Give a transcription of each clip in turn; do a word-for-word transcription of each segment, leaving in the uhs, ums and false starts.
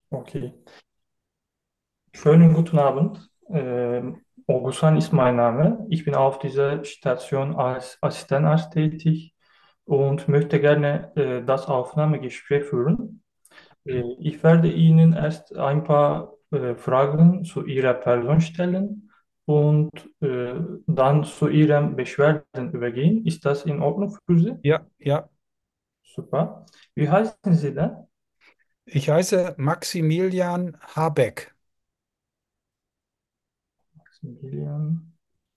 Okay. Schönen guten Abend. Ähm, Ogusan ist mein Name. Ich bin auf dieser Station als Assistentarzt tätig und möchte gerne äh, das Aufnahmegespräch führen. Äh, ich werde Ihnen erst ein paar äh, Fragen zu Ihrer Person stellen und äh, dann zu Ihren Beschwerden übergehen. Ist das in Ordnung für Sie? Ja, ja. Super. Wie heißen Sie denn? Ich heiße Maximilian Habeck. Maximilian.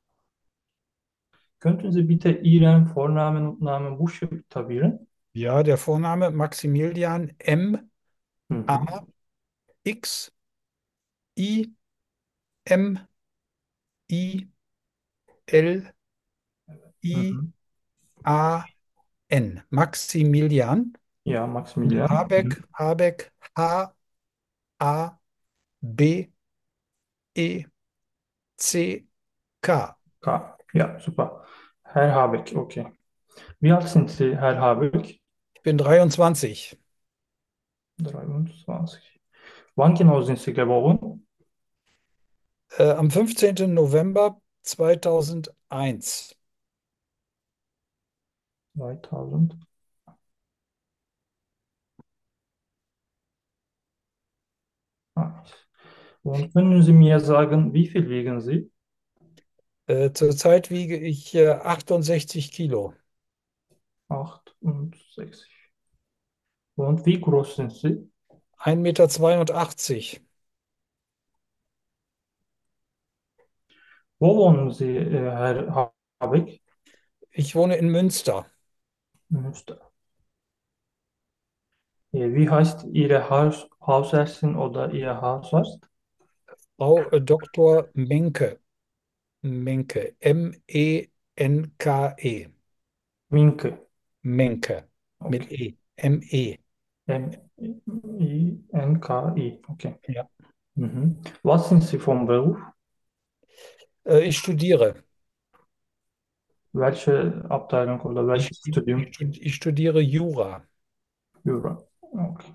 Könnten Sie bitte Ihren Vornamen und Namen buchstabieren? Ja, der Vorname Maximilian M A Mhm. X I M I L I Mhm. A N. Maximilian Ja, und Maximilian. Habeck, Mhm. Habeck H A B E C K. K. Ja, super. Herr Habeck, okay. Wie alt sind Sie, Herr Habeck? Ich bin dreiundzwanzig. dreiundzwanzig. Wann genau sind Sie geboren? Äh, am fünfzehnten November zweitausendeins. zweitausendeins. Und können Sie mir sagen, wie viel wiegen Sie? Äh, zurzeit wiege ich äh, achtundsechzig Kilo. achtundsechzig. Und wie groß sind Sie? Ein Meter zweiundachtzig. Wo wohnen Sie, äh, Herr Habeck? Ich wohne in Münster. Münster. Äh, Wie heißt Ihre Haus Hausärztin oder Ihr Hausarzt? Frau äh, Doktor Menke. Menke. M E N K E. Minke. Menke. Mit Okay. E. M E. M-I-N-K-I. Okay. Ja. Mhm. Was sind Sie vom Beruf? Äh, ich studiere. Welche Abteilung oder Ich, welches ich, Studium? stud- ich studiere Jura. Jura. Okay.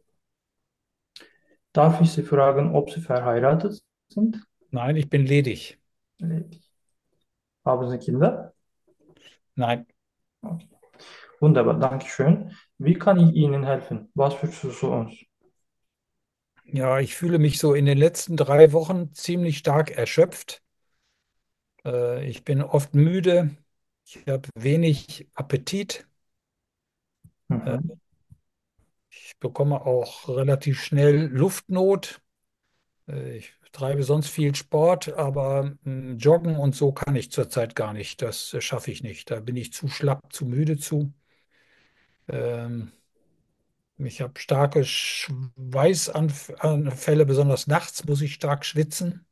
Darf ich Sie fragen, ob Sie verheiratet sind? Nein, ich bin ledig. Ledig. Haben Sie Kinder? Nein. Okay. Wunderbar, danke schön. Wie kann ich Ihnen helfen? Was wünschst du zu uns? Ja, ich fühle mich so in den letzten drei Wochen ziemlich stark erschöpft. Äh, ich bin oft müde. Ich habe wenig Appetit. Äh, Mhm. ich bekomme auch relativ schnell Luftnot. Äh, Ich treibe sonst viel Sport, aber mm, Joggen und so kann ich zurzeit gar nicht. Das äh, schaffe ich nicht. Da bin ich zu schlapp, zu müde zu. Ähm, Ich habe starke Schweißanfälle, besonders nachts muss ich stark schwitzen.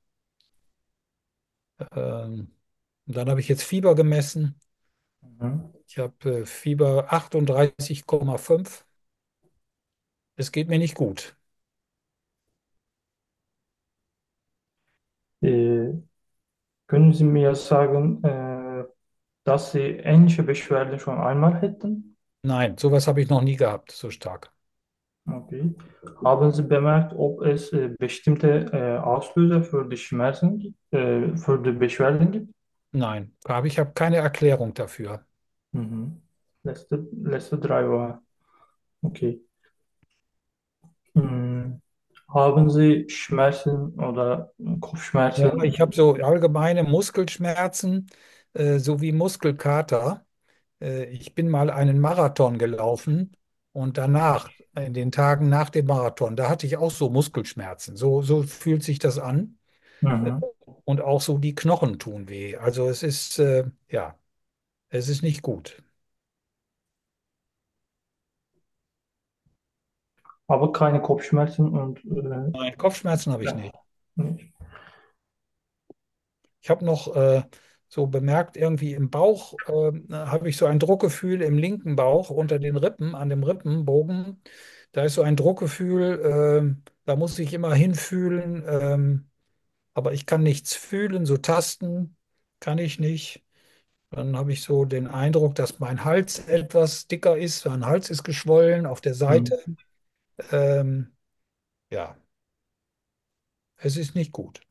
Ähm, und dann habe ich jetzt Fieber gemessen. Mhm. Ich habe äh, Fieber achtunddreißig Komma fünf. Es geht mir nicht gut. Äh, Können Sie mir sagen, äh, dass Sie ähnliche Beschwerden schon einmal hätten? Nein, sowas habe ich noch nie gehabt, so stark. Okay. Haben Sie bemerkt, ob es äh, bestimmte äh, Auslöser für die Schmerzen gibt, äh, für die Beschwerden gibt? Nein, habe ich habe keine Erklärung dafür. Mhm. Letzte, letzte drei Wochen. Okay. Mhm. Haben Sie Schmerzen oder Ja, ich habe Kopfschmerzen? so allgemeine Muskelschmerzen äh, sowie Muskelkater. Äh, ich bin mal einen Marathon gelaufen und danach, in den Tagen nach dem Marathon, da hatte ich auch so Muskelschmerzen. So, so fühlt sich das an. Äh, Mhm. und auch so die Knochen tun weh. Also es ist, äh, ja, es ist nicht gut. Aber keine Kopfschmerzen und äh, Nein, Kopfschmerzen habe ich ja, nicht. nicht. Ich habe noch äh, so bemerkt, irgendwie im Bauch äh, habe ich so ein Druckgefühl im linken Bauch unter den Rippen, an dem Rippenbogen. Da ist so ein Druckgefühl, ähm, da muss ich immer hinfühlen, ähm, aber ich kann nichts fühlen, so tasten kann ich nicht. Dann habe ich so den Eindruck, dass mein Hals etwas dicker ist. Mein Hals ist geschwollen auf der Seite. Mhm. Ähm, Ja, es ist nicht gut.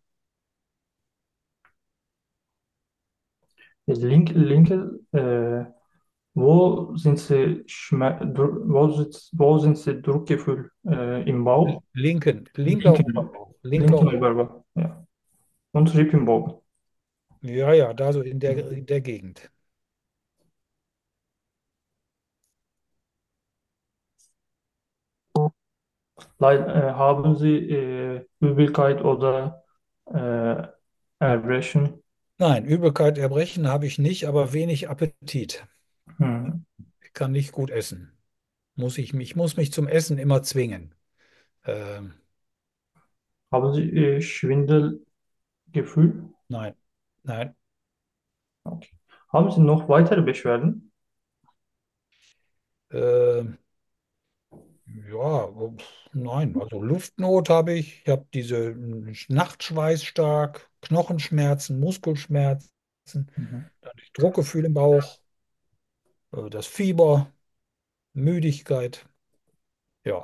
Link, linke, äh, wo sind Sie, Schmer Dru- wo, sitzt, wo sind Sie Druckgefühl äh, im Bauch? Linken, linker Linken, Oberbauch, linker linken Oberbauch. Oberbauch, ja. Und Rippenbogen. Ja, ja, da so in der, in der Gegend. Leid, äh, haben Sie äh, Übelkeit oder äh, Erbrechen? Nein, Übelkeit, Erbrechen habe ich nicht, aber wenig Appetit. Hm. Ich kann nicht gut essen. Muss ich mich, muss mich zum Essen immer zwingen. Ähm, Haben Sie äh, Schwindelgefühl? nein, nein. Okay. Haben Sie noch weitere Beschwerden? Ähm, ja, pf, nein. Also Luftnot habe ich. Ich habe diese mm, Nachtschweiß stark, Knochenschmerzen, Muskelschmerzen, Mhm. dann das Druckgefühl im Bauch, äh, das Fieber, Müdigkeit. Ja,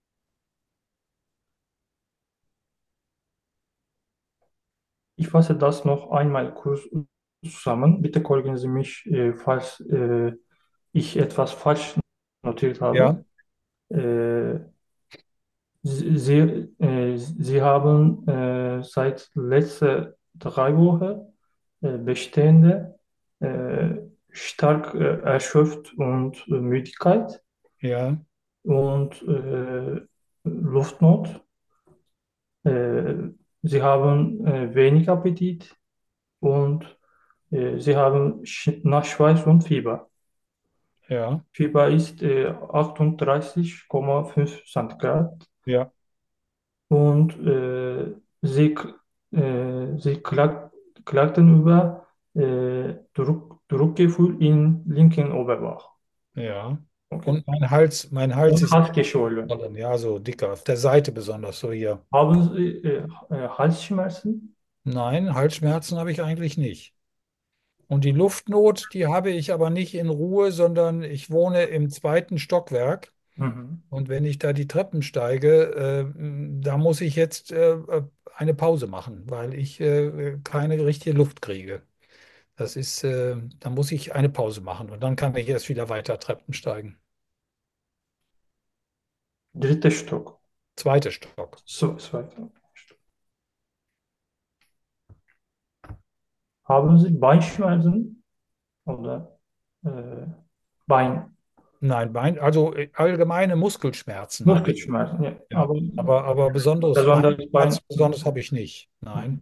Ich fasse das noch einmal kurz zusammen. Bitte korrigieren Sie mich, äh, falls äh, ich etwas falsch notiert ja, habe. Äh, Sie, Sie, äh, Sie haben äh, seit letzte drei Wochen äh, bestehende äh, stark äh, erschöpft und äh, Müdigkeit ja, und äh, Luftnot. Äh, Sie haben äh, wenig Appetit und äh, Sie haben Sch Nachschweiß und Fieber. ja, Fieber ist äh, achtunddreißig Komma fünf Centigrad ja, und äh, Sie, äh, Sie klag, klagten über äh, Druck, Druckgefühl im linken Oberbauch. ja. Okay. Und mein Hals, mein Hals Und ist Halsgeschwollen. ja so dicker, auf der Seite besonders so hier. Haben Sie äh, äh, Halsschmerzen? Nein, Halsschmerzen habe ich eigentlich nicht. Und die Luftnot, die habe ich aber nicht in Ruhe, sondern ich wohne im zweiten Stockwerk. Mhm. Und wenn ich da die Treppen steige, äh, da muss ich jetzt äh, äh, eine Pause machen, weil ich äh, keine richtige Luft kriege. Das ist, äh, da muss ich eine Pause machen und dann kann ich erst wieder weiter Treppen steigen. Dritter Stock. Zweiter Stock. So, zweiter Stock. Haben Sie Beinschmerzen oder äh, Bein, Nein, Bein, also äh, allgemeine Muskelschmerzen habe ich. Muskelschmerzen? Ja, Ja, aber aber, aber besonderes besonders Bein. Beinschmerz, besonders habe ich nicht. Mhm. Nein.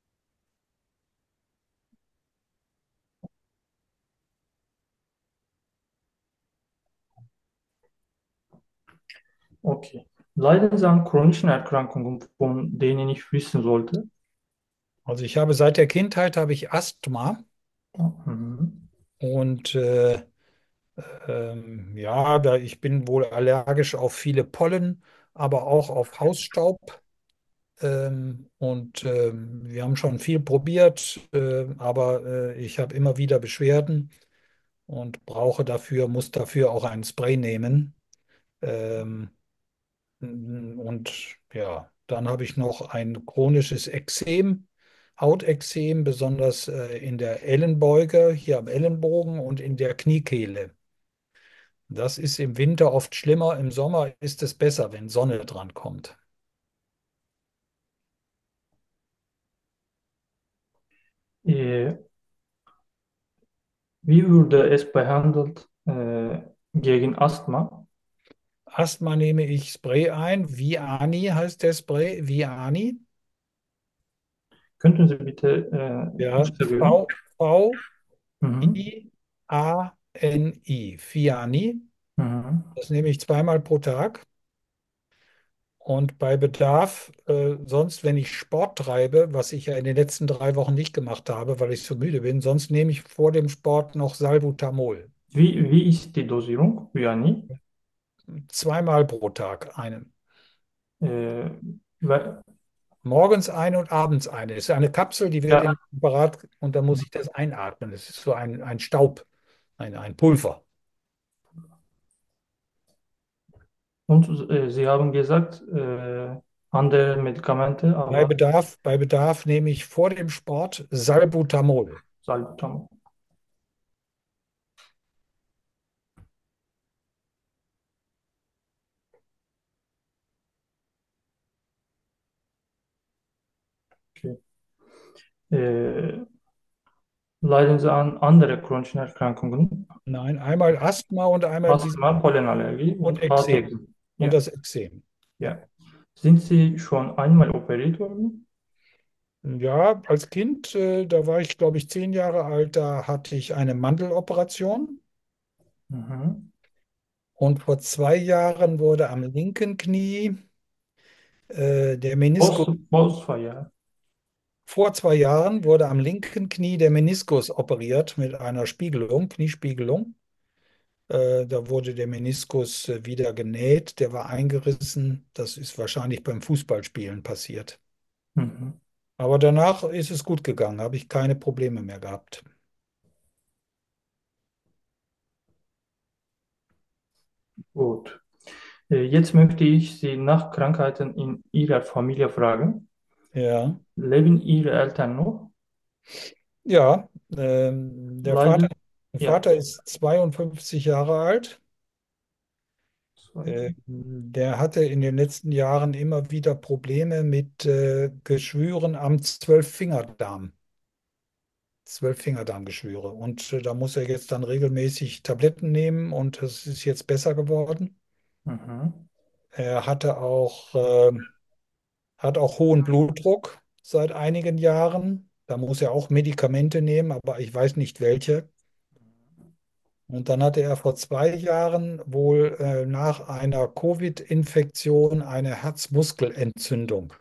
Okay. Leiden Sie an chronischen Erkrankungen, von denen ich wissen sollte? Also ich habe seit der Kindheit habe ich Asthma Mhm. und äh, ähm, ja, da ich bin wohl allergisch auf viele Pollen, aber auch auf Hausstaub. Ähm, und ähm, wir haben schon viel probiert, äh, aber äh, ich habe immer wieder Beschwerden und brauche dafür, muss dafür auch ein Spray nehmen. Ähm, und ja, dann habe ich noch ein chronisches Ekzem, Hautexem, besonders äh, in der Ellenbeuge, hier am Ellenbogen und in der Kniekehle. Das ist im Winter oft schlimmer, im Sommer ist es besser, wenn Sonne dran kommt. Äh, Wie würde es behandelt äh, gegen Asthma? Asthma nehme ich Spray ein. Viani heißt der Spray. Viani. Könnten Sie bitte äh, Ja, buchstabieren? V, V, Mhm. I, A, N, I. Viani. Mhm. Das nehme ich zweimal pro Tag. Und bei Bedarf, äh, sonst, wenn ich Sport treibe, was ich ja in den letzten drei Wochen nicht gemacht habe, weil ich so müde bin, sonst nehme ich vor dem Sport noch Salbutamol. Wie, wie ist die Dosierung? Wie Zweimal pro Tag einen. Äh, we- Morgens eine und abends eine. Es ist eine Kapsel, die wird ja, in ein Apparat und dann muss ich das einatmen. Das ist so ein, ein Staub, ein, ein Pulver. und äh, Sie haben gesagt, äh, andere Medikamente, Bei aber Bedarf, bei Bedarf nehme ich vor dem Sport Salbutamol. Salbutamol. Okay. Äh, Leiden Sie an anderen chronischen Erkrankungen? Nein, einmal Asthma und einmal diese Asthma, Pollenallergie und und Ekzem. Atemwegsel. Und Ja, das Ekzem. ja. Sind Sie schon einmal operiert worden? Ja, als Kind, äh, da war ich, glaube ich, zehn Jahre alt, da hatte ich eine Mandeloperation. Mhm. Und vor zwei Jahren wurde am linken Knie äh, der Post, Meniskus, Postfeier. vor zwei Jahren wurde am linken Knie der Meniskus operiert mit einer Spiegelung, Kniespiegelung. Äh, da wurde der Meniskus äh, wieder genäht, der war eingerissen. Das ist wahrscheinlich beim Fußballspielen passiert. Mhm. Aber danach ist es gut gegangen, habe ich keine Probleme mehr gehabt. Gut. Äh, Jetzt möchte ich Sie nach Krankheiten in Ihrer Familie fragen. Ja, Leben Ihre Eltern noch? ja, ähm, der Vater, Leiden? der Ja. Vater ist zweiundfünfzig Jahre alt. Zwei. Ähm, der hatte in den letzten Jahren immer wieder Probleme mit äh, Geschwüren am Zwölffingerdarm. Zwölffingerdarmgeschwüre. Und äh, da muss er jetzt dann regelmäßig Tabletten nehmen und es ist jetzt besser geworden. Mhm. Er hatte auch, äh, hat auch hohen Blutdruck seit einigen Jahren. Da muss er auch Medikamente nehmen, aber ich weiß nicht welche. Und dann hatte er vor zwei Jahren wohl äh, nach einer Covid-Infektion eine Herzmuskelentzündung.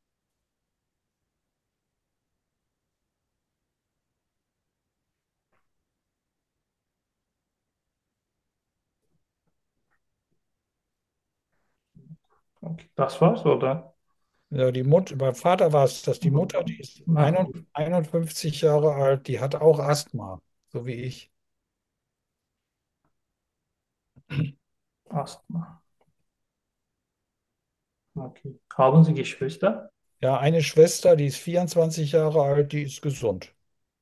Okay. Das war's, oder? Ja, die Mutter, beim Vater war es das, die Mutter, die ist Na, einundfünfzig Jahre alt, die hat auch Asthma, so wie ich. Asthma. Okay. Haben Sie Geschwister? Ja, eine Schwester, die ist vierundzwanzig Jahre alt, die ist gesund.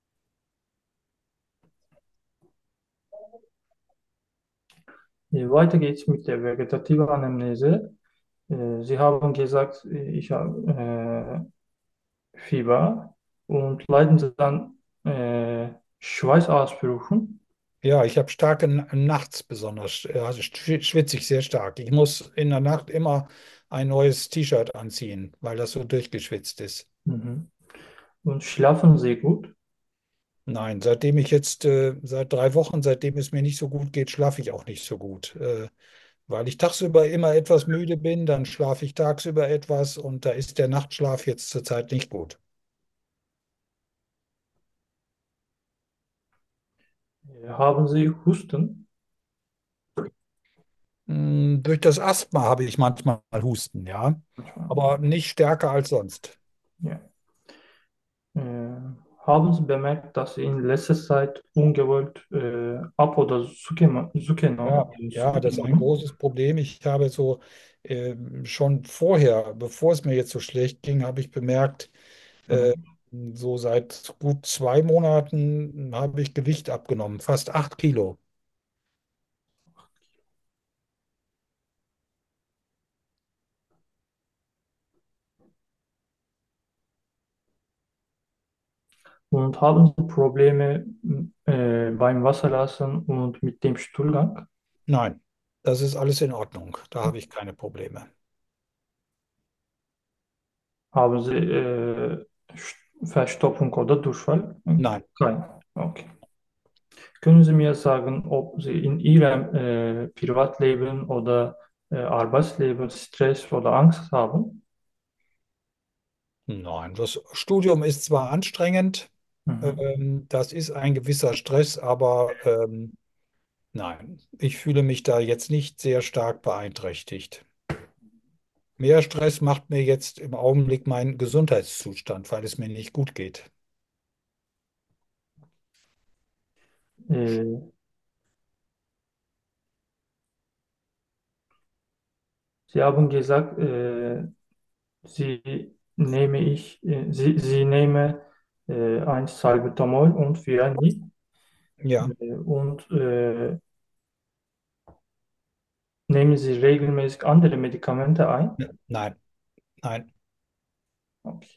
Äh, Weiter geht's mit der vegetativen Anamnese. Äh, Sie haben gesagt, äh, ich habe äh, Fieber und leiden Sie dann äh, Schweißausbrüchen. Ja, ich habe starke N- nachts besonders, äh, also schwi- schwitze ich sehr stark. Ich muss in der Nacht immer ein neues T-Shirt anziehen, weil das so durchgeschwitzt ist. Mhm. Und schlafen Sie gut. Nein, seitdem ich jetzt, äh, seit drei Wochen, seitdem es mir nicht so gut geht, schlafe ich auch nicht so gut. Äh, weil ich tagsüber immer etwas müde bin, dann schlafe ich tagsüber etwas und da ist der Nachtschlaf jetzt zurzeit nicht gut. Äh, Haben Sie Husten? Hm, durch das Asthma habe ich manchmal Husten, ja, Manchmal. aber nicht stärker als sonst. Ja. Äh, Haben Sie bemerkt, dass Sie in letzter Zeit ungewollt äh, ab- oder zugenommen, Ja, zugenommen, ja, das ist ein zugenommen? großes Problem. Ich habe so ähm, schon vorher, bevor es mir jetzt so schlecht ging, habe ich bemerkt, äh, Mhm. so seit gut zwei Monaten habe ich Gewicht abgenommen, fast acht Kilo. Und haben Sie Probleme äh, beim Wasserlassen und mit dem Stuhlgang? Nein, das ist alles in Ordnung. Da habe ich keine Probleme. Haben Sie äh, Sch- Verstopfung oder Durchfall? Nein, Kein. Okay. Können Sie mir sagen, ob Sie in Ihrem äh, Privatleben oder äh, Arbeitsleben Stress oder Angst haben? nein. Das Studium ist zwar anstrengend, Mhm. ähm, das ist ein gewisser Stress, aber ähm, nein, ich fühle mich da jetzt nicht sehr stark beeinträchtigt. Mehr Stress macht mir jetzt im Augenblick mein Gesundheitszustand, weil es mir nicht gut geht. Äh, Sie haben gesagt, äh, Sie nehme ich, äh, sie, sie nehme äh, ein Salbutamol und Vianney Ja, äh, und äh, nehmen Sie regelmäßig andere Medikamente ein? nein, nein, Okay.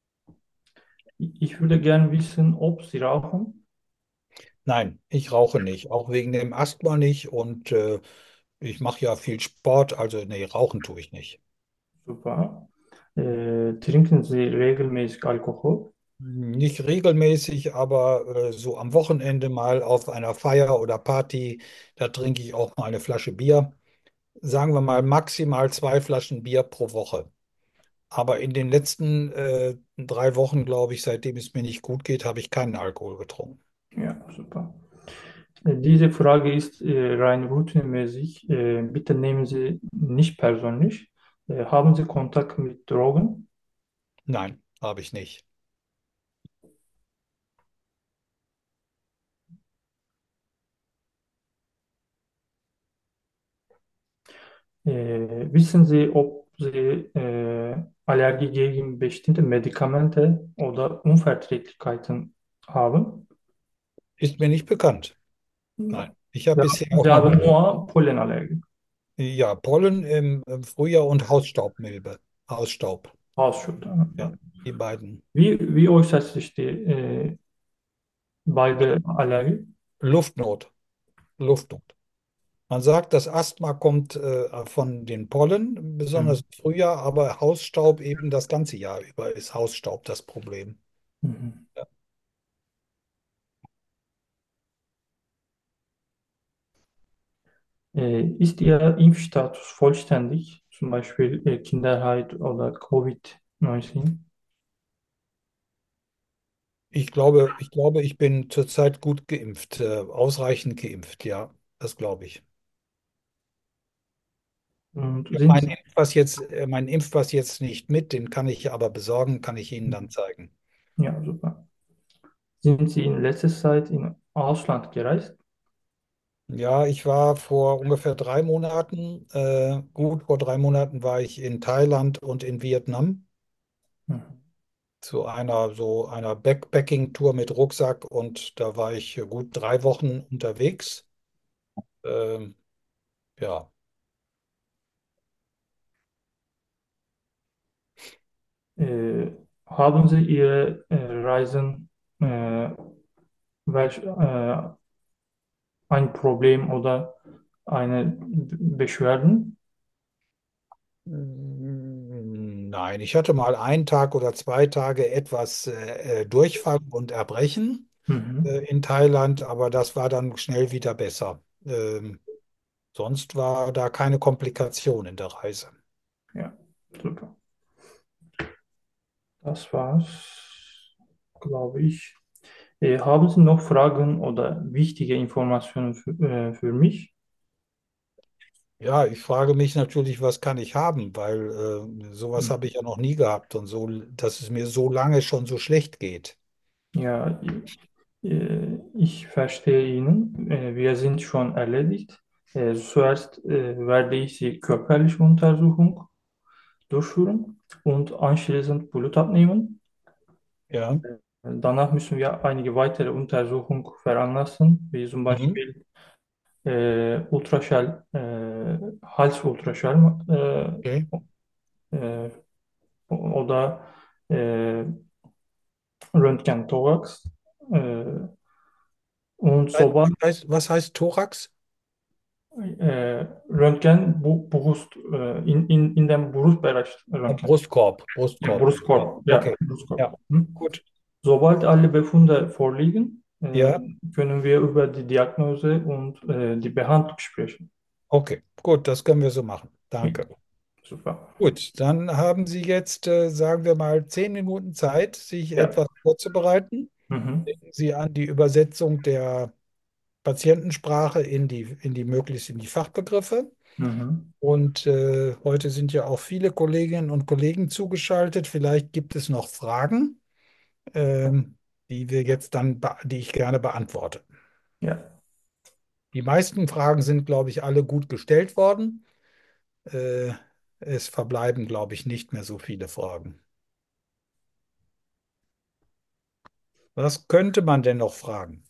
Ich würde gerne wissen, ob Sie rauchen. nein, ich rauche nicht, auch wegen dem Asthma nicht und äh, ich mache ja viel Sport, also nee, rauchen tue ich nicht. Super. Äh, trinken Sie regelmäßig Alkohol? Nicht regelmäßig, aber äh, so am Wochenende mal auf einer Feier oder Party, da trinke ich auch mal eine Flasche Bier. Sagen wir mal maximal zwei Flaschen Bier pro Woche. Aber in den letzten äh, drei Wochen, glaube ich, seitdem es mir nicht gut geht, habe ich keinen Alkohol getrunken. Ja, super. Äh, Diese Frage ist äh, rein routinemäßig. Äh, bitte nehmen Sie nicht persönlich. Äh, haben Sie Kontakt mit Drogen? Nein, habe ich nicht. Äh, wissen Sie, ob Sie äh, Allergie gegen bestimmte Medikamente oder Unverträglichkeiten haben? Ist mir nicht bekannt. Nein. Ich habe Ja, bisher auch Sie noch haben nie, nur Pollenallergie, ja, Pollen im, im Frühjahr und Hausstaubmilbe. Hausstaub. Hausschütteln. Ja, Ja. die beiden. Wie, wie äußert sich die äh, beide Allergie? Luftnot. Luftnot. Man sagt, das Asthma kommt äh, von den Pollen, besonders Mhm. im Frühjahr, aber Hausstaub eben das ganze Jahr über ist Hausstaub das Problem. Mhm. Ja. Äh, ist Ihr Impfstatus vollständig, zum Beispiel äh, Kinderheit oder Covid neunzehn? Ich glaube, ich glaube, ich bin zurzeit gut geimpft, äh, ausreichend geimpft, ja, das glaube ich. Und Ich habe sind meinen Sie, Impfpass jetzt, äh, meinen Impfpass jetzt nicht mit, den kann ich aber besorgen, kann ich Ihnen dann zeigen. ja, super. Sind Sie in letzter Zeit in Ausland gereist? Ja, ich war vor ungefähr drei Monaten, äh, gut vor drei Monaten war ich in Thailand und in Vietnam Mhm. zu einer so einer Backpacking-Tour mit Rucksack und da war ich gut drei Wochen unterwegs. Ähm, ja, Äh, haben Sie Ihre äh, Reisen äh, welch, äh, ein Problem oder eine B- Beschwerden? Mm, nein, ich hatte mal einen Tag oder zwei Tage etwas äh, äh, Durchfall und Erbrechen Mhm. äh, in Thailand, aber das war dann schnell wieder besser. Ähm, sonst war da keine Komplikation in der Reise. Ja, super. Das war's, glaube ich. Äh, haben Sie noch Fragen oder wichtige Informationen für, äh, für mich? Ja, ich frage mich natürlich, was kann ich haben, weil äh, sowas habe Mhm. ich ja noch nie gehabt und so, dass es mir so lange schon so schlecht geht. Ja, äh, ich verstehe Ihnen. Äh, wir sind schon erledigt. Äh, zuerst äh, werde ich die körperliche Untersuchung durchführen und anschließend Blut abnehmen. Ja. Danach müssen wir einige weitere Untersuchungen veranlassen, wie zum Mhm. Beispiel äh, Ultraschall, äh, Halsultraschall Okay. äh, äh, oder äh, Röntgen, Thorax. Äh, und Was sobald heißt, was heißt Thorax? äh, Röntgen, bu Brust, äh, in, in, in dem Brustbereich Ah, Röntgen. Brustkorb, Ja, Brustkorb. Ja, Brustkorb, ja, okay. Brustkorb. Ja, Hm? gut. Sobald alle Befunde vorliegen, äh, Ja, können wir über die Diagnose und äh, die Behandlung sprechen. okay. Gut, das können wir so machen. Ja, Danke. super. Gut, dann haben Sie jetzt, äh, sagen wir mal, zehn Minuten Zeit, sich Ja. etwas vorzubereiten. Mhm. Denken Sie an die Übersetzung der Patientensprache in die, in die möglichst in die Fachbegriffe. Mhm. Und äh, heute sind ja auch viele Kolleginnen und Kollegen zugeschaltet. Vielleicht gibt es noch Fragen, ähm, die wir jetzt dann, be- die ich gerne beantworte. Ja. Die meisten Fragen sind, glaube ich, alle gut gestellt worden. Äh, Es verbleiben, glaube ich, nicht mehr so viele Fragen. Was könnte man denn noch fragen?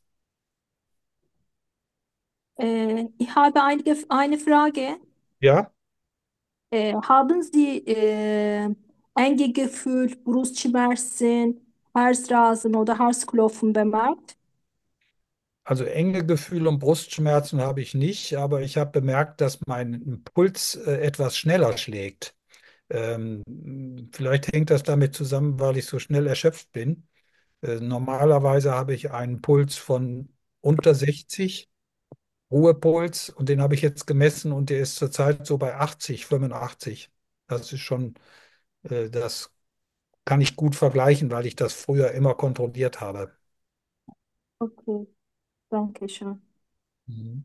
Äh, ich habe einige, eine Frage. Ja, Äh, haben Sie äh, enge Gefühl, Brustschmerzen, Herzrasen oder Herzklopfen bemerkt? also enge Gefühle und Brustschmerzen habe ich nicht, aber ich habe bemerkt, dass mein Puls äh, etwas schneller schlägt. Ähm, Vielleicht hängt das damit zusammen, weil ich so schnell erschöpft bin. Äh, normalerweise habe ich einen Puls von unter sechzig, Ruhepuls, und den habe ich jetzt gemessen und der ist zurzeit so bei achtzig, fünfundachtzig. Das ist schon, äh, das kann ich gut vergleichen, weil ich das früher immer kontrolliert habe. Okay, danke schön. Mhm.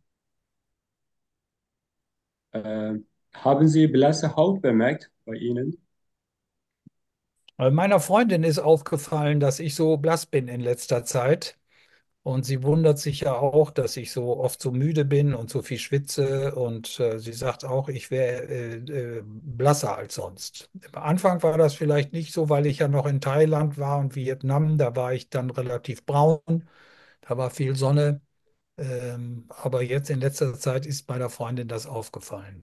Äh, Haben Sie blasse Haut bemerkt bei Ihnen? Äh, Meiner Freundin ist aufgefallen, dass ich so blass bin in letzter Zeit. Und sie wundert sich ja auch, dass ich so oft so müde bin und so viel schwitze. Und äh, sie sagt auch, ich wäre äh, äh, blasser als sonst. Am Anfang war das vielleicht nicht so, weil ich ja noch in Thailand war und Vietnam. Da war ich dann relativ braun. Da war viel Sonne. Ähm, aber jetzt in letzter Zeit ist meiner Freundin das aufgefallen.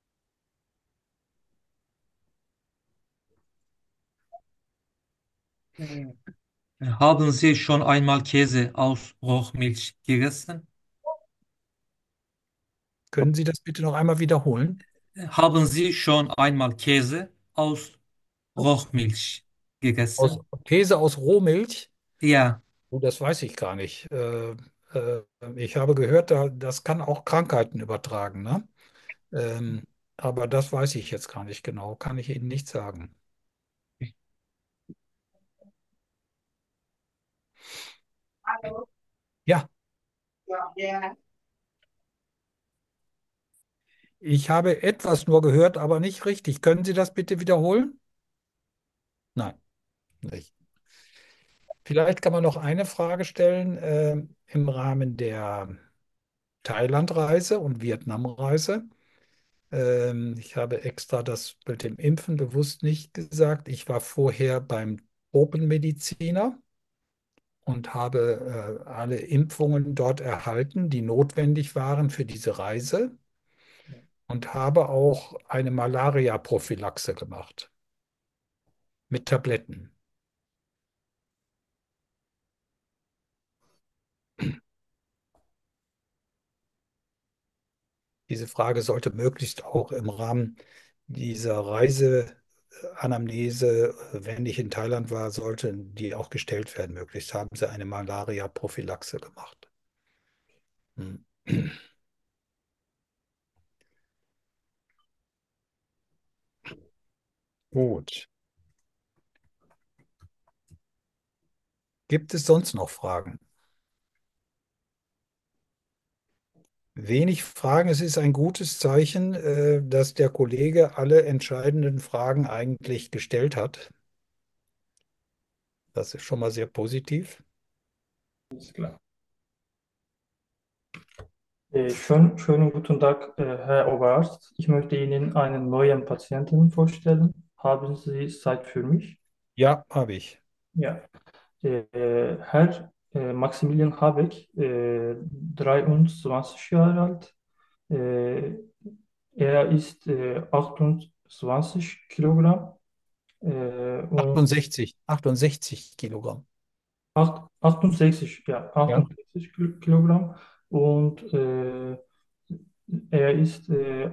Äh, Haben Sie schon einmal Käse aus Rohmilch gegessen? Können Sie das bitte noch einmal wiederholen? Haben Sie schon einmal Käse aus Rohmilch Aus gegessen? Käse aus Rohmilch? Ja, Oh, das weiß ich gar nicht. Äh, äh, ich habe gehört, da, das kann auch Krankheiten übertragen, ne? Ähm, aber das weiß ich jetzt gar nicht genau, kann ich Ihnen nicht sagen. Ja, ich habe etwas nur gehört, aber nicht richtig. Können Sie das bitte wiederholen? Nein, nicht. Vielleicht kann man noch eine Frage stellen, äh, im Rahmen der Thailandreise und Vietnamreise. Ähm, ich habe extra das mit dem Impfen bewusst nicht gesagt. Ich war vorher beim Tropenmediziner und habe äh, alle Impfungen dort erhalten, die notwendig waren für diese Reise und habe auch eine Malaria-Prophylaxe gemacht mit Tabletten. Diese Frage sollte möglichst auch im Rahmen dieser Reiseanamnese, äh, wenn ich in Thailand war, sollte die auch gestellt werden. Möglichst haben sie eine Malaria-Prophylaxe gemacht. Hm. Gut. Gibt es sonst noch Fragen? Wenig Fragen. Es ist ein gutes Zeichen, äh, dass der Kollege alle entscheidenden Fragen eigentlich gestellt hat. Das ist schon mal sehr positiv. Ist klar. Äh, schön, schönen guten Tag, äh, Herr Oberarzt. Ich möchte Ihnen einen neuen Patienten vorstellen. Haben Sie Zeit für mich? Ja, habe ich. Ja. Äh, Herr äh, Maximilian Habeck, äh, dreiundzwanzig Jahre alt. Äh, Er ist äh, achtundzwanzig Kilogramm äh, und achtundsechzig, achtundsechzig Kilogramm. acht- achtundsechzig, ja, Ja. achtundsechzig Kil- Kilogramm und äh, er ist äh,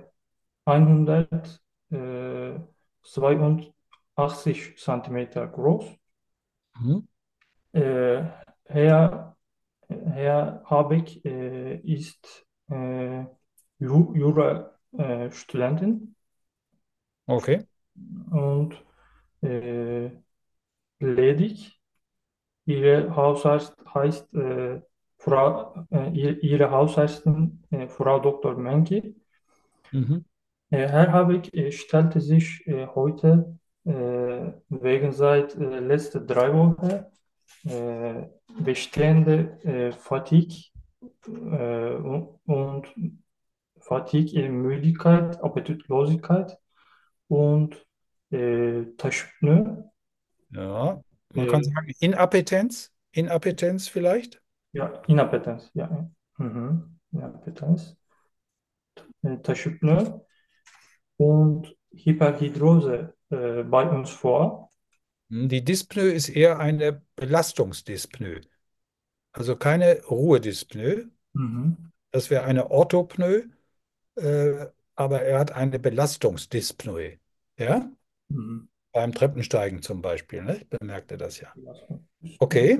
hundertzweiundachtzig Zentimeter groß. Mhm. Äh, Herr, Herr Habeck äh, ist äh, Ju- Jura-Studentin Okay. und äh, ledig. Ihre Hausarzt heißt äh, Frau, äh, ihr- Ihre Hausärztin äh, Frau Doktor Menke. Mhm. Äh, Herr Habeck äh, stellte sich äh, heute äh, wegen seit äh, letzte drei Wochen äh, bestehende äh, Fatigue äh, und, und Fatigue, äh, Müdigkeit, Appetitlosigkeit und äh, Taschpneu, Ja, man kann äh, sagen Inappetenz, Inappetenz vielleicht. ja, Inappetenz, ja. Mhm. Inappetenz, äh, Taschpneu und Hyperhidrose äh, bei uns vor. Hm, Die Dyspnoe ist eher eine Belastungsdyspnoe, also keine Ruhedyspnoe. Mhm. Das wäre eine Orthopnoe, äh, aber er hat eine Belastungsdyspnoe. Ja, Mhm. beim Treppensteigen zum Beispiel, ne? Bemerkt er das ja. Belastungsdyspnoe. Okay.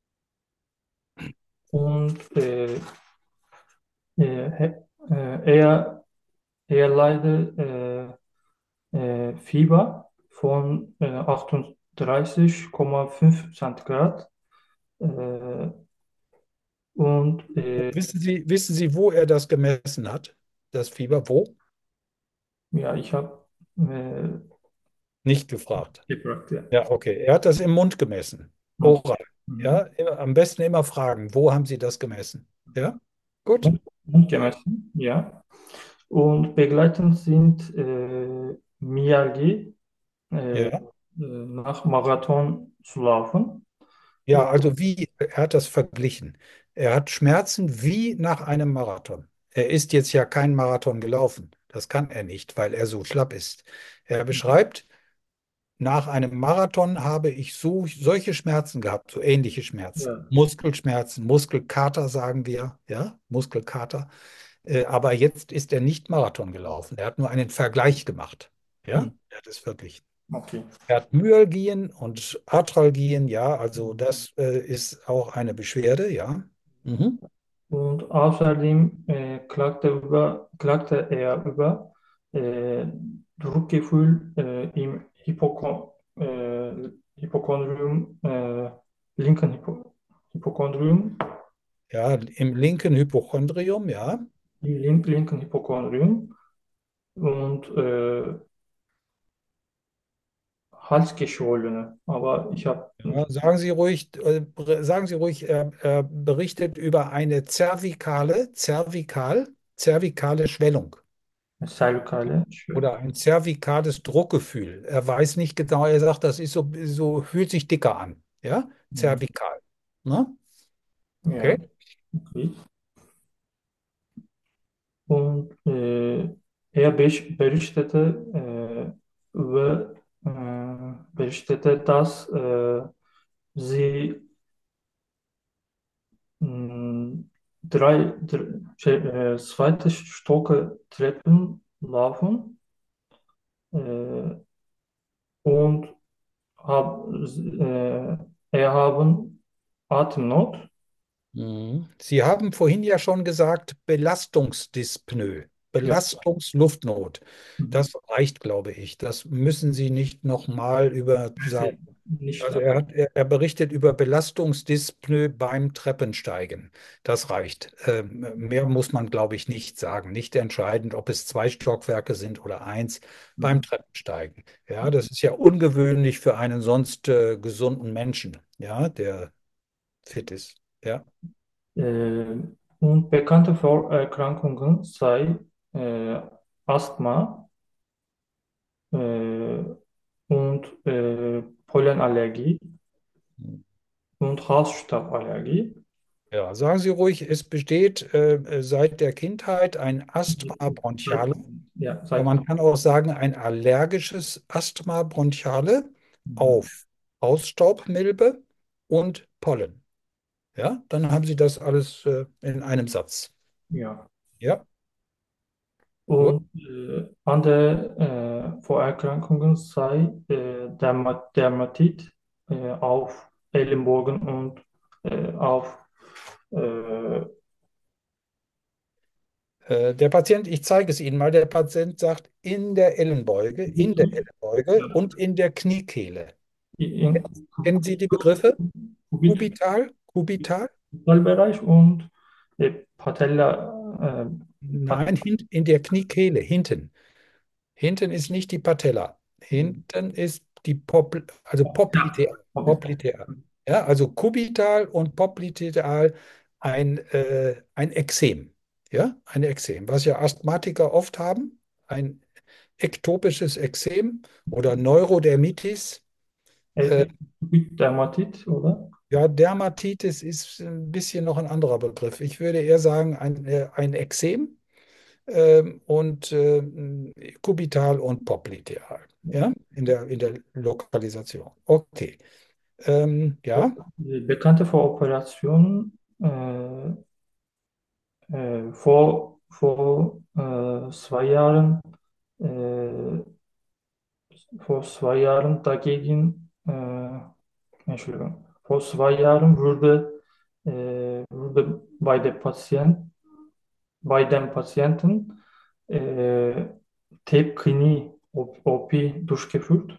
Und äh, äh, he- äh, er, er leidet äh, äh, Fieber von äh, achtunddreißig Komma fünf Zentigrad. Äh, und äh, Wissen Sie, wissen Sie, wo er das gemessen hat? Das Fieber, wo? ja, ich habe äh, Nicht gefragt. gefragt, ja. Ja, okay. Er hat das im Mund gemessen. Und, Oral. Ja, mhm. immer, am besten immer fragen, wo haben Sie das gemessen? Ja, gut. Und, und gemessen, ja. Und begleitend sind äh, Miyagi äh, äh, Ja. nach Marathon zu laufen. Ja, also wie, er hat das verglichen. Er hat Schmerzen wie nach einem Marathon. Er ist jetzt ja kein Marathon gelaufen. Das kann er nicht, weil er so schlapp ist. Er beschreibt, nach einem Marathon habe ich so, solche Schmerzen gehabt, so ähnliche Schmerzen. Ja. Muskelschmerzen, Muskelkater sagen wir, ja, Muskelkater. Äh, aber jetzt ist er nicht Marathon gelaufen. Er hat nur einen Vergleich gemacht. Ja, Hm, er hat es verglichen. okay. Er hat Myalgien und Arthralgien, ja, also das äh, ist auch eine Beschwerde, ja. Mhm. Und außerdem äh, klagte, über, klagte er über äh, Druckgefühl äh, im Hypokon äh, Hypochondrium, äh, linken Hypo Hypochondrium, Ja, im linken Hypochondrium, ja. im link linken Hypochondrium und äh, Halsgeschwollene. Aber ich habe Ja, sagen Sie ruhig, äh, ber- sagen Sie ruhig, er, er berichtet über eine zervikale, zervikal, zervikale Schwellung Zervikale Schwäche. oder ein zervikales Druckgefühl. Er weiß nicht genau, er sagt, das ist so, so fühlt sich dicker an. Ja, Mhm. zervikal. Ne? Ja, Okay. okay. Und äh, er bericht- berichtete, äh, über, äh, berichtete, dass äh, sie mh, drei, dr şey, äh, zweite Stock Treppen laufen äh, und hab, äh, er haben Atemnot. Mhm. Sie haben vorhin ja schon gesagt, Belastungsdyspnoe, Ja. Belastungsluftnot. Mhm. Das reicht, glaube ich. Das müssen Sie nicht nochmal über sagen. Okay. Nicht Also lang. er hat, er, er berichtet über Belastungsdyspnoe beim Treppensteigen. Das reicht. Ähm, mehr muss man, glaube ich, nicht sagen. Nicht entscheidend, ob es zwei Stockwerke sind oder eins beim Mhm. Treppensteigen. Ja, das ist ja ungewöhnlich für einen sonst äh, gesunden Menschen, ja, der fit ist. Ja. Äh, und bekannte Vorerkrankungen sei äh, Asthma äh, und äh, Pollenallergie und Hausstauballergie. Ja, sagen Sie ruhig, es besteht äh, seit der Kindheit ein Asthma Seit, bronchiale, ja, aber seit, man kann auch sagen ein allergisches Asthma bronchiale mhm. auf Hausstaubmilbe und Pollen. Ja, dann haben Sie das alles äh, in einem Satz. Ja. Ja, gut. Und äh, andere äh, Vorerkrankungen sei äh, Derma Dermatit äh, auf Ellenbogen und äh, auf äh, Äh, der Patient, ich zeige es Ihnen mal, der Patient sagt in der Ellenbeuge, in der Ellenbeuge ja, und in der Kniekehle. in Kennen Sie die Begriffe? Kubit Kubital, kubital? Bereich und äh, Patella. Äh, Pat Nein, hint, in der Kniekehle, hinten. Hinten ist nicht die Patella. Hinten ist die Popl, also ja, popliteal. okay. Popliteal. Ja, also kubital und popliteal ein, äh, ein Ekzem. Ja, ein Ekzem, was ja Asthmatiker oft haben. Ein ektopisches Ekzem oder Neurodermitis. Äh, Dermatit, oder? ja, Dermatitis ist ein bisschen noch ein anderer Begriff. Ich würde eher sagen, ein, äh, ein Ekzem ähm, und ähm, kubital und popliteal. Ja, in der, in der Lokalisation. Okay. Ähm, ja, Bekannte vor Operationen, äh, äh, vor, vor äh, zwei Jahren, äh, vor zwei Jahren dagegen, äh, Entschuldigung, vor zwei Jahren wurde, äh, wurde bei der Patient, bei dem Patienten äh, Tepkini O P durchgeführt.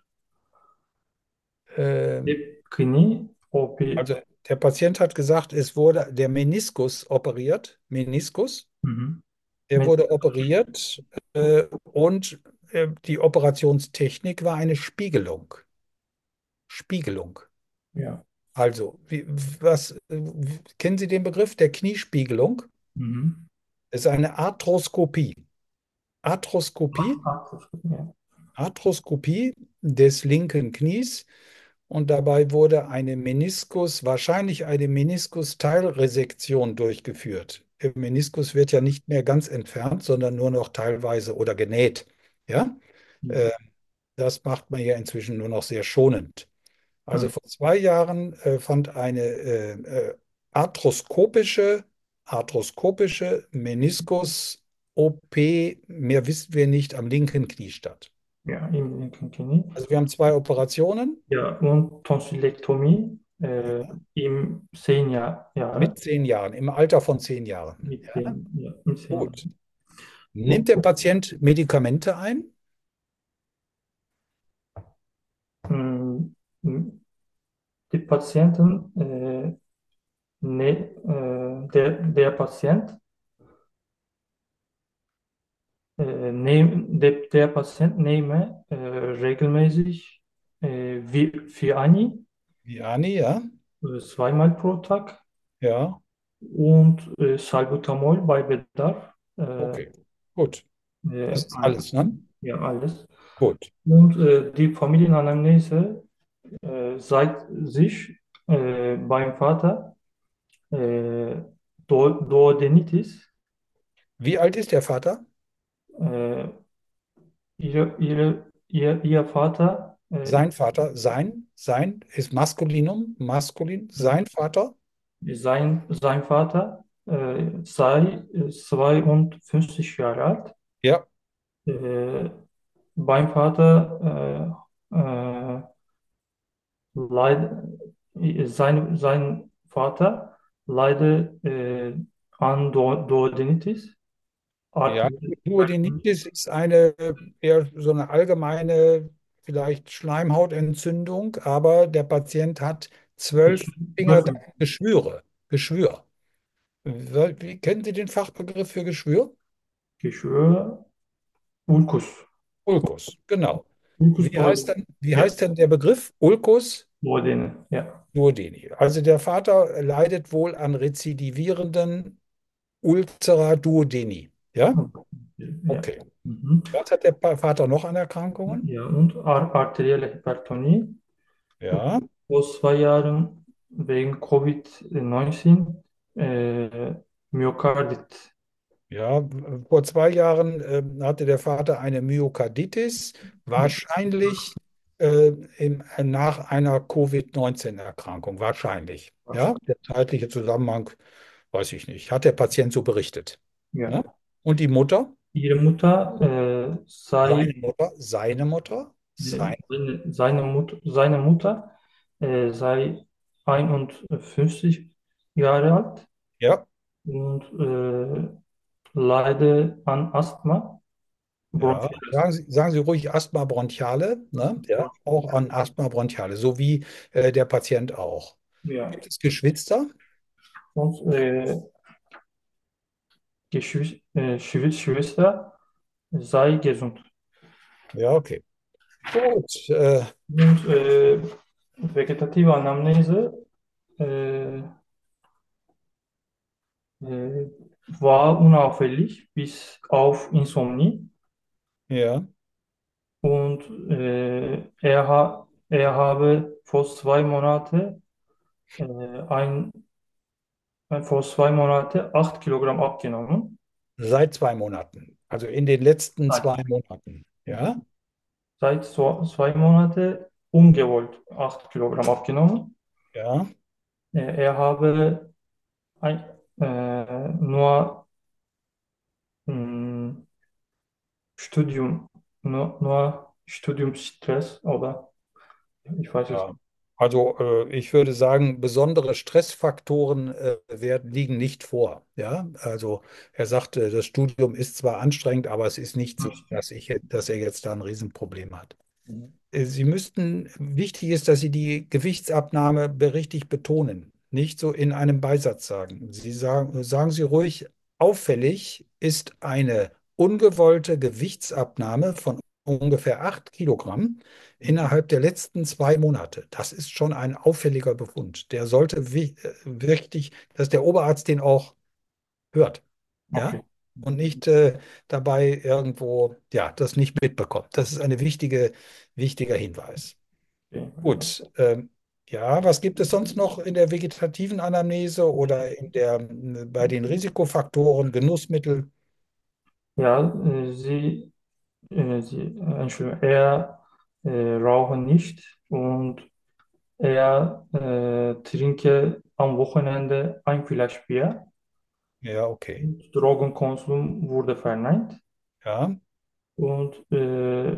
ähm, Tepkini O P. also der Patient hat gesagt, es wurde der Meniskus operiert. Meniskus. Mhm. Der Mit, wurde operiert äh, und äh, die Operationstechnik war eine Spiegelung. Spiegelung. ja. Also, wie, was, äh, wie, kennen Sie den Begriff der Kniespiegelung? Mhm. Es ist eine Arthroskopie. Arthroskopie, Ja. Arthroskopie des linken Knies und dabei wurde eine Meniskus, wahrscheinlich eine Meniskus-Teilresektion durchgeführt. Der Meniskus wird ja nicht mehr ganz entfernt, sondern nur noch teilweise oder genäht. Ja, Ja. äh, das macht man ja inzwischen nur noch sehr schonend. Also Mhm. vor zwei Jahren äh, fand eine äh, äh, arthroskopische, arthroskopische Meniskus-O P, mehr wissen wir nicht, am linken Knie statt. Ja, im linken Knie. Also wir haben zwei Operationen Ja, und Tonsillektomie äh, im zehn Jahr, mit Jahre. zehn Jahren, im Alter von zehn Jahren. Mit Ja, zehn, ja, mit zehn gut. Jahren. Nimmt Und der Patient Medikamente ein? mm, mm, die Patienten, äh, ne, äh, der, der Patient, äh, nehm, der, der Patient nehme äh, regelmäßig äh, Vi- Viani Viani, ja, äh, zweimal pro Tag ja, und äh, Salbutamol bei Bedarf. Äh, okay, gut. äh, Das ist alles, ne? ja, alles. Gut. Und äh, die Familienanamnese äh, zeigt sich äh, beim Vater äh, Do Duodenitis. Wie alt ist der Vater? Äh, ihre, ihre, ihr, ihr Vater, äh, Sein Vater, sein, sein ist Maskulinum, maskulin, sein Vater, sein, sein Vater äh, sei äh, zweiundfünfzig Jahre alt. ja, Äh, beim Vater äh, äh, leid, sein, sein Vater leidet äh, an Do Duodenitis. ja. Arterielle Duodenitis ist eine eher so eine allgemeine, vielleicht Schleimhautentzündung, aber der Patient hat zwölf Finger Hypertension. Geschwüre, Geschwür. Wie, wie- kennen Sie den Fachbegriff für Geschwür? Geschwür, Ulkus. Ulkus, genau. Ulkus Wie heißt Duodeni. denn, wie Ja, heißt denn der Begriff? Ulkus Duodeni. Ja. duodeni. Also der Vater leidet wohl an rezidivierenden Ulcera duodeni. Ja? Ja. Okay. Mhm. Was hat der Pa- Vater noch an Erkrankungen? Ja, und ar arterielle Hypertonie. Und Ja, vor zwei Jahren wegen Covid neunzehn äh, Myokardit. ja. Vor zwei Jahren ähm, hatte der Vater eine Myokarditis, wahrscheinlich äh, im, nach einer Covid neunzehn Erkrankung. Wahrscheinlich. Ja, der zeitliche Zusammenhang weiß ich nicht. Hat der Patient so berichtet. Ja. Ne? Und die Mutter? Ihre Mutter äh, sei Seine Mutter? Seine Mutter? äh, Sein? seine, seine Mut seine Mutter äh, sei einundfünfzig Jahre alt Ja, und äh, leide an Asthma, ja. Bronchitis. Sagen Sie, sagen Sie ruhig Asthma bronchiale, ne? Ja, auch an Asthma bronchiale, so wie äh, der Patient auch. Ja. Gibt es Geschwister? Und äh, Geschwis äh, Schwi- Schwester sei gesund. Ja, okay. Gut. Äh, Und äh, vegetative Anamnese äh, äh, war unauffällig bis auf Insomnie. ja. und äh, er, ha er habe vor zwei Monaten äh, ein, ein, vor zwei Monaten acht Kilogramm abgenommen. Seit zwei Monaten. Also in den letzten Nein, zwei Monaten. Ja, seit so, zwei Monaten ungewollt acht Kilogramm abgenommen. ja, Äh, er habe ein, äh, nur mh, Studium, nur, nur Studiumsstress oder ich weiß es ja. nicht. Also äh, ich würde sagen, besondere Stressfaktoren äh, werden, liegen nicht vor. Ja, also er sagte, das Studium ist zwar anstrengend, aber es ist nicht so, dass ich, dass er jetzt da ein Riesenproblem hat. Äh, Sie müssten, wichtig ist, dass Sie die Gewichtsabnahme be- richtig betonen, nicht so in einem Beisatz sagen. Sie sagen, sagen Sie ruhig, auffällig ist eine ungewollte Gewichtsabnahme von ungefähr acht Kilogramm innerhalb der letzten zwei Monate. Das ist schon ein auffälliger Befund. Der sollte wi- äh, wirklich, dass der Oberarzt den auch hört, ja, Okay. und nicht äh, dabei irgendwo, ja, das nicht mitbekommt. Das ist eine wichtige, wichtiger Hinweis. Okay. Gut, ähm, ja, was gibt es sonst noch in der vegetativen Anamnese oder in der, äh, bei den Risikofaktoren, Genussmittel? Ja, äh, sie, äh, sie, äh, Entschuldigung, er äh, rauche nicht und er äh, trinke am Wochenende ein Flasch Bier. Ja, okay. Drogenkonsum wurde verneint Ja, und äh,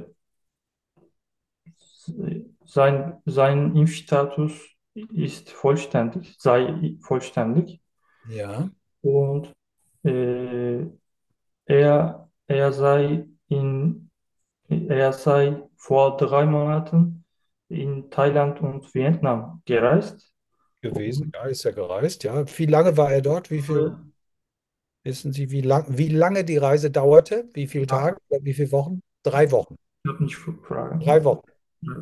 sein, sein Impfstatus ist vollständig, sei vollständig ja, und äh, er, er sei in, er sei vor drei Monaten in Thailand und Vietnam gereist. gewesen. Und, Ja, ist er gereist. Ja, wie lange war er dort? Wie viel, äh, wissen Sie, wie lang, wie lange die Reise dauerte? Wie viele ja, Tage oder wie viele Wochen? Drei Wochen. ich habe nicht Drei Fragen. Wochen.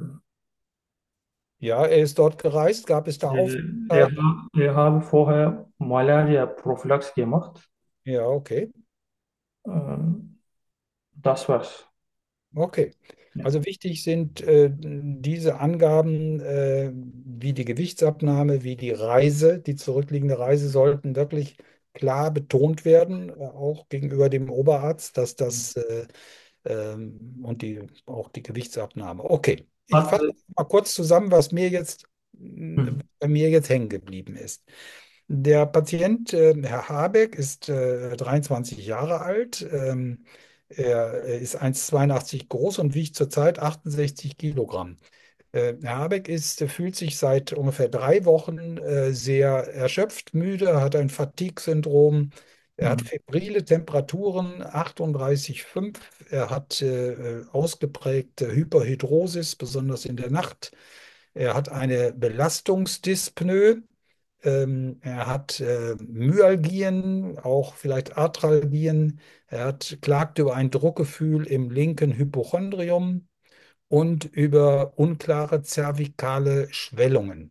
Ja, er ist dort gereist. Gab es da Äh, Er, Aufenthalt? ha- er habe vorher Malaria-Prophylaxe gemacht. Ja, okay. Ähm, Das war's. Okay. Ja. Also wichtig sind äh, diese Angaben, äh, wie die Gewichtsabnahme, wie die Reise, die zurückliegende Reise sollten wirklich klar betont werden, äh, auch gegenüber dem Oberarzt, dass das äh, ähm, und die, auch die Gewichtsabnahme. Okay. Ich Hat, fasse mal kurz zusammen, was mir jetzt äh, hm, bei mir jetzt hängen geblieben ist. Der Patient, äh, Herr Habeck, ist äh, dreiundzwanzig Jahre alt. Ähm, er äh, ist eins Komma zweiundachtzig groß und wiegt zurzeit achtundsechzig Kilogramm. Äh, Herr Habeck ist, fühlt sich seit ungefähr drei Wochen äh, sehr erschöpft, müde, hat ein Fatigue-Syndrom. Er hat hm, febrile Temperaturen, achtunddreißig Komma fünf. Er hat äh, ausgeprägte Hyperhidrosis, besonders in der Nacht. Er hat eine Belastungsdyspnoe. Ähm, er hat äh, Myalgien, auch vielleicht Arthralgien. Er hat, klagt über ein Druckgefühl im linken Hypochondrium und über unklare zervikale Schwellungen.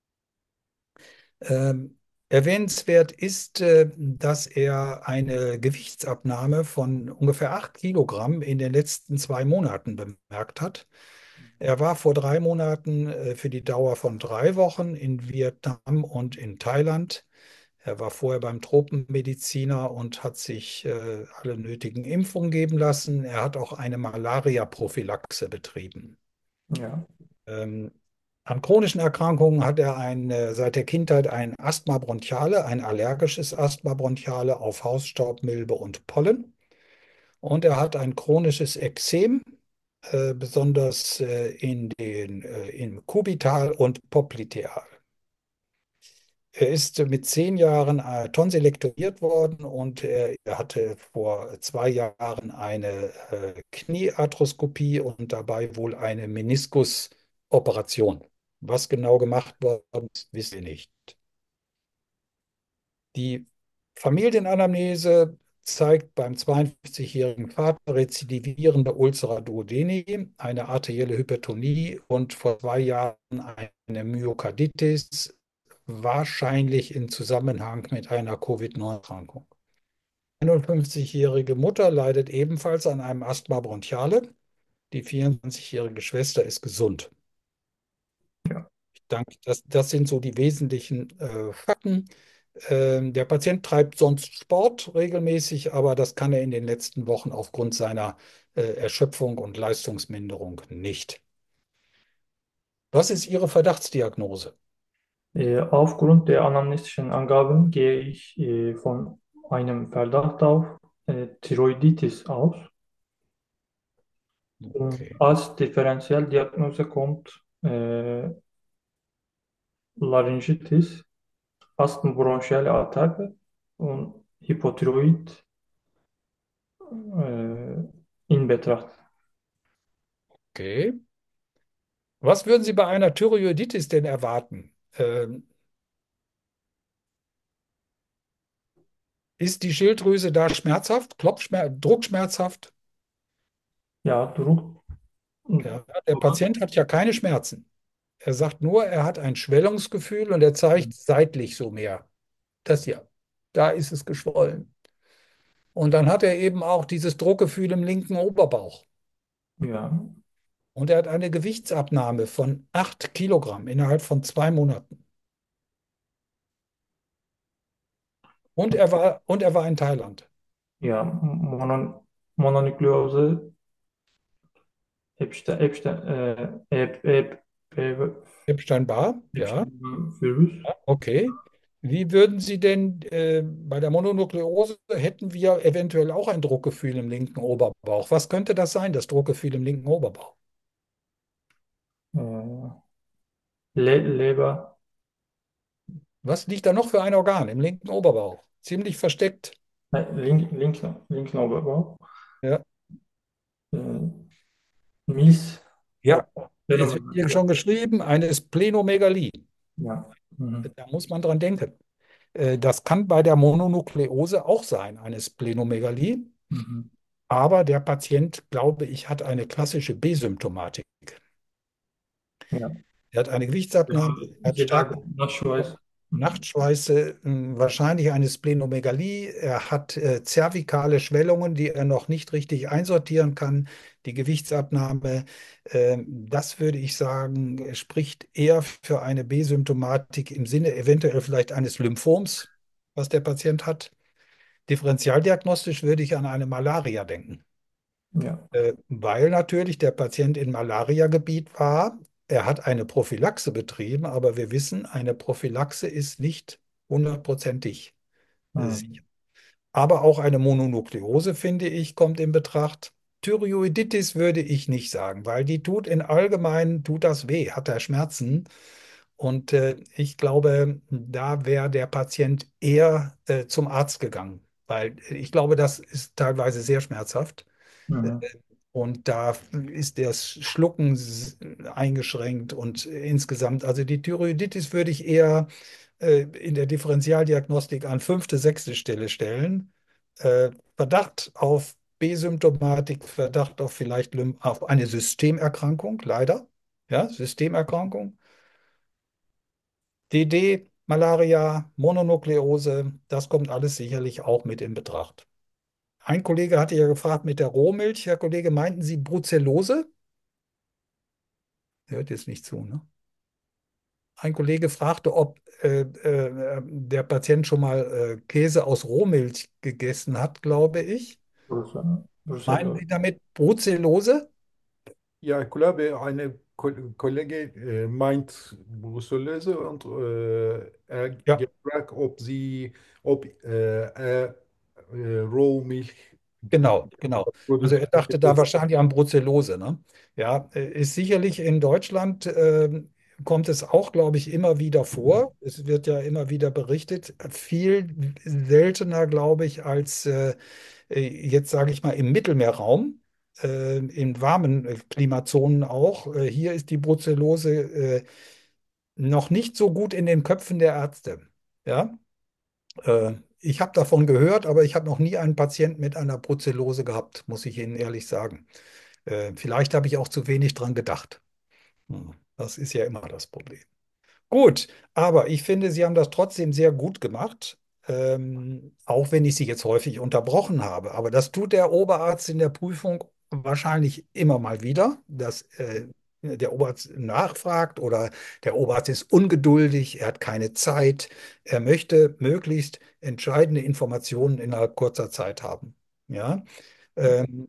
Ähm, erwähnenswert ist, äh, dass er eine Gewichtsabnahme von ungefähr acht Kilogramm in den letzten zwei Monaten bemerkt hat. Er war vor drei Monaten äh, für die Dauer von drei Wochen in Vietnam und in Thailand. Er war vorher beim Tropenmediziner und hat sich äh, alle nötigen Impfungen geben lassen. Er hat auch eine Malaria-Prophylaxe betrieben. ja, Ähm, an chronischen Erkrankungen hat er ein, äh, seit der Kindheit ein Asthma bronchiale, ein allergisches Asthma bronchiale auf Hausstaub, Milbe und Pollen. Und er hat ein chronisches Ekzem, äh, besonders äh, in den, äh, im Kubital und Popliteal. Er ist mit zehn Jahren äh, tonsilektomiert worden und er, er hatte vor zwei Jahren eine äh, Kniearthroskopie und dabei wohl eine Meniskusoperation. Was genau gemacht worden ist, wissen wir nicht. Die Familienanamnese zeigt beim zweiundfünfzigjährigen Vater rezidivierende Ulcera duodeni, eine arterielle Hypertonie und vor zwei Jahren eine Myokarditis, wahrscheinlich in Zusammenhang mit einer Covid neun-Erkrankung. Die einundfünfzigjährige Mutter leidet ebenfalls an einem Asthma bronchiale. Die vierundzwanzigjährige Schwester ist gesund. Ja. Ich danke, das, das sind so die wesentlichen äh, Fakten. Ähm, der Patient treibt sonst Sport regelmäßig, aber das kann er in den letzten Wochen aufgrund seiner äh, Erschöpfung und Leistungsminderung nicht. Was ist Ihre Verdachtsdiagnose? Äh, aufgrund der anamnestischen Angaben gehe ich äh, von einem Verdacht auf äh, Thyroiditis aus. Und Okay. als Differentialdiagnose kommt äh, Laryngitis, Asthma-bronchiale Attacke und Hypothyroid äh, in Betracht. Okay. Was würden Sie bei einer Thyreoiditis denn erwarten? Ähm, ist die Schilddrüse da schmerzhaft, Klopfschmer druckschmerzhaft? Ja, Druck. Ja, der Patient hat ja keine Schmerzen. Er sagt nur, er hat ein Schwellungsgefühl und er zeigt seitlich so mehr. Das ja, da ist es geschwollen. Und dann hat er eben auch dieses Druckgefühl im linken Oberbauch. Ja, Und er hat eine Gewichtsabnahme von acht Kilogramm innerhalb von zwei Monaten. Und er war, und er war in Thailand. ja, Monon Mononukleose, Epstein, Epstein, äh, Ep, Ep, Ep, Epstein-Barr, ja, Epstein-Virus. okay. Wie würden Sie denn äh, bei der Mononukleose hätten wir eventuell auch ein Druckgefühl im linken Oberbauch? Was könnte das sein, das Druckgefühl im linken Oberbauch? Äh, Le Leber, Was liegt da noch für ein Organ im linken Oberbauch? Ziemlich versteckt. nein, link, link, linken Oberbauch, Ja, äh, Mies, ja. Es wird Phänomen. hier schon geschrieben, eine Splenomegalie. Ja, mhm. Da muss man dran denken. Äh, Das kann bei der Mononukleose auch sein, eine Splenomegalie. Mhm. Aber der Patient, glaube ich, hat eine klassische B-Symptomatik. Ja, Er hat eine ja, Gewichtsabnahme, er hat sehr starke Nachschweiß. Mhm. Nachtschweiße, mh, wahrscheinlich eine Splenomegalie. Er hat äh, zervikale Schwellungen, die er noch nicht richtig einsortieren kann. Die Gewichtsabnahme, ähm, das würde ich sagen, spricht eher für eine B-Symptomatik im Sinne eventuell vielleicht eines Lymphoms, was der Patient hat. Differentialdiagnostisch würde ich an eine Malaria denken. Ja, Äh, weil natürlich der Patient in Malariagebiet war. Er hat eine Prophylaxe betrieben, aber wir wissen, eine Prophylaxe ist nicht hundertprozentig äh, sicher. mhm. Aber auch eine Mononukleose, finde ich, kommt in Betracht. Thyreoiditis würde ich nicht sagen, weil die tut in allgemein, tut das weh, hat er Schmerzen. Und äh, ich glaube, da wäre der Patient eher äh, zum Arzt gegangen, weil ich glaube, das ist teilweise sehr schmerzhaft. Mhm. Und da ist das Schlucken s- eingeschränkt und insgesamt, also die Thyreoiditis würde ich eher äh, in der Differentialdiagnostik an fünfte, sechste Stelle stellen. Äh, Verdacht auf B-Symptomatik, Verdacht auf vielleicht Lym- auf eine Systemerkrankung, leider. Ja, Systemerkrankung. D D, Malaria, Mononukleose, das kommt alles sicherlich auch mit in Betracht. Ein Kollege hatte ja gefragt mit der Rohmilch. Herr Kollege, meinten Sie Brucellose? Hört jetzt nicht zu, ne? Ein Kollege fragte, ob äh, äh, der Patient schon mal äh, Käse aus Rohmilch gegessen hat, glaube ich. Brüssel, Meinen Brüssel. Sie damit Brucellose? Ja, ich glaube, eine Ko Kollege äh, meint Brusselese und äh, er Ja, gefragt, ob sie, ob äh, er äh, Rohmilch genau, genau. Also er Produkte dachte da gegessen. wahrscheinlich an Brucellose, ne? Ja, äh, ist sicherlich in Deutschland ähm, kommt es auch, glaube ich, immer wieder vor. Es wird ja immer wieder berichtet. Viel seltener, glaube ich, als äh, äh, jetzt sage ich mal im Mittelmeerraum, äh, in warmen äh, Klimazonen auch. Äh, hier ist die Brucellose äh, noch nicht so gut in den Köpfen der Ärzte. Ja, äh, ich habe davon gehört, aber ich habe noch nie einen Patienten mit einer Brucellose gehabt, muss ich Ihnen ehrlich sagen. Äh, vielleicht habe ich auch zu wenig dran gedacht. Hm, das ist ja immer das Problem. Gut, aber ich finde, Sie haben das trotzdem sehr gut gemacht, ähm, auch wenn ich Sie jetzt häufig unterbrochen habe. Aber das tut der Oberarzt in der Prüfung wahrscheinlich immer mal wieder, dass äh, der Oberarzt nachfragt oder der Oberarzt ist ungeduldig, er hat keine Zeit, er möchte möglichst entscheidende Informationen innerhalb kurzer Zeit haben. Ja, ähm,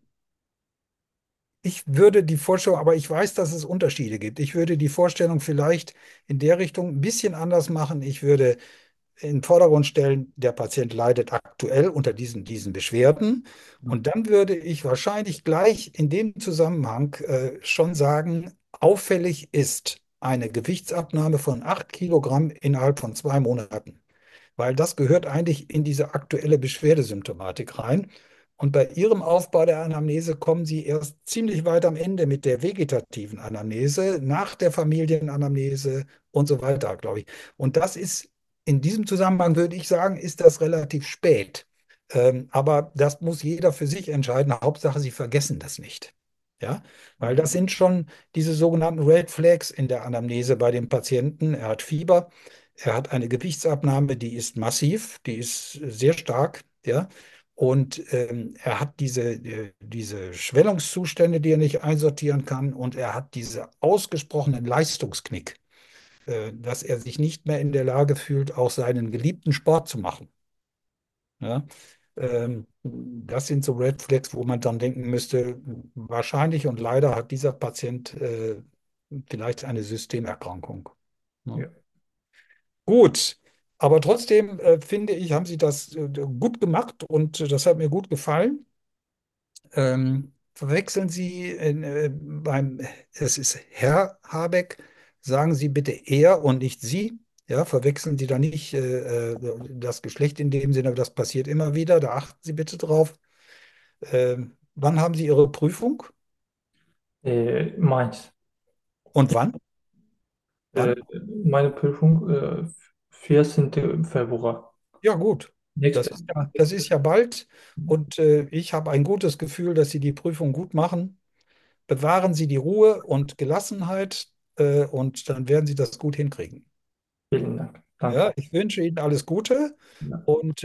ich würde die Vorstellung, aber ich weiß, dass es Unterschiede gibt. Ich würde die Vorstellung vielleicht in der Richtung ein bisschen anders machen. Ich würde in den Vordergrund stellen, der Patient leidet aktuell unter diesen, diesen Beschwerden. Und dann würde ich wahrscheinlich gleich in dem Zusammenhang äh, schon sagen, auffällig ist eine Gewichtsabnahme von acht Kilogramm innerhalb von zwei Monaten, weil das gehört eigentlich in diese aktuelle Beschwerdesymptomatik rein. Und bei Ihrem Aufbau der Anamnese kommen Sie erst ziemlich weit am Ende mit der vegetativen Anamnese, nach der Familienanamnese und so weiter, glaube ich. Und das ist in diesem Zusammenhang, würde ich sagen, ist das relativ spät. Ähm, aber das muss jeder für sich entscheiden. Hauptsache, Sie vergessen das nicht. Ja, weil das sind schon diese sogenannten Red Flags in der Anamnese bei dem Patienten. Er hat Fieber, er hat eine Gewichtsabnahme, die ist massiv, die ist sehr stark, ja. Und ähm, er hat diese, äh, diese Schwellungszustände, die er nicht einsortieren kann, und er hat diese ausgesprochenen Leistungsknick, äh, dass er sich nicht mehr in der Lage fühlt, auch seinen geliebten Sport zu machen. Ja? Ähm, das sind so Red Flags, wo man dann denken müsste, wahrscheinlich und leider hat dieser Patient äh, vielleicht eine Systemerkrankung. Ja. Ja. Gut, aber trotzdem äh, finde ich, haben Sie das äh, gut gemacht und äh, das hat mir gut gefallen. Ähm, verwechseln Sie in, äh, beim, es ist Herr Habeck, sagen Sie bitte er und nicht Sie. Ja, verwechseln Sie da nicht äh, äh, das Geschlecht in dem Sinne, das passiert immer wieder, da achten Sie bitte drauf. Ähm, wann haben Sie Ihre Prüfung Äh, Mainz. und wann? Äh, Wann? meine Prüfung äh, vierzehnten Februar. Ja, gut. Das Nächste. ist ja, das ist ja bald und äh, ich habe ein gutes Gefühl, dass Sie die Prüfung gut machen. Bewahren Sie die Ruhe und Gelassenheit äh, und dann werden Sie das gut hinkriegen. Vielen Dank. Ja, Danke. ich wünsche Ihnen alles Gute Ja. und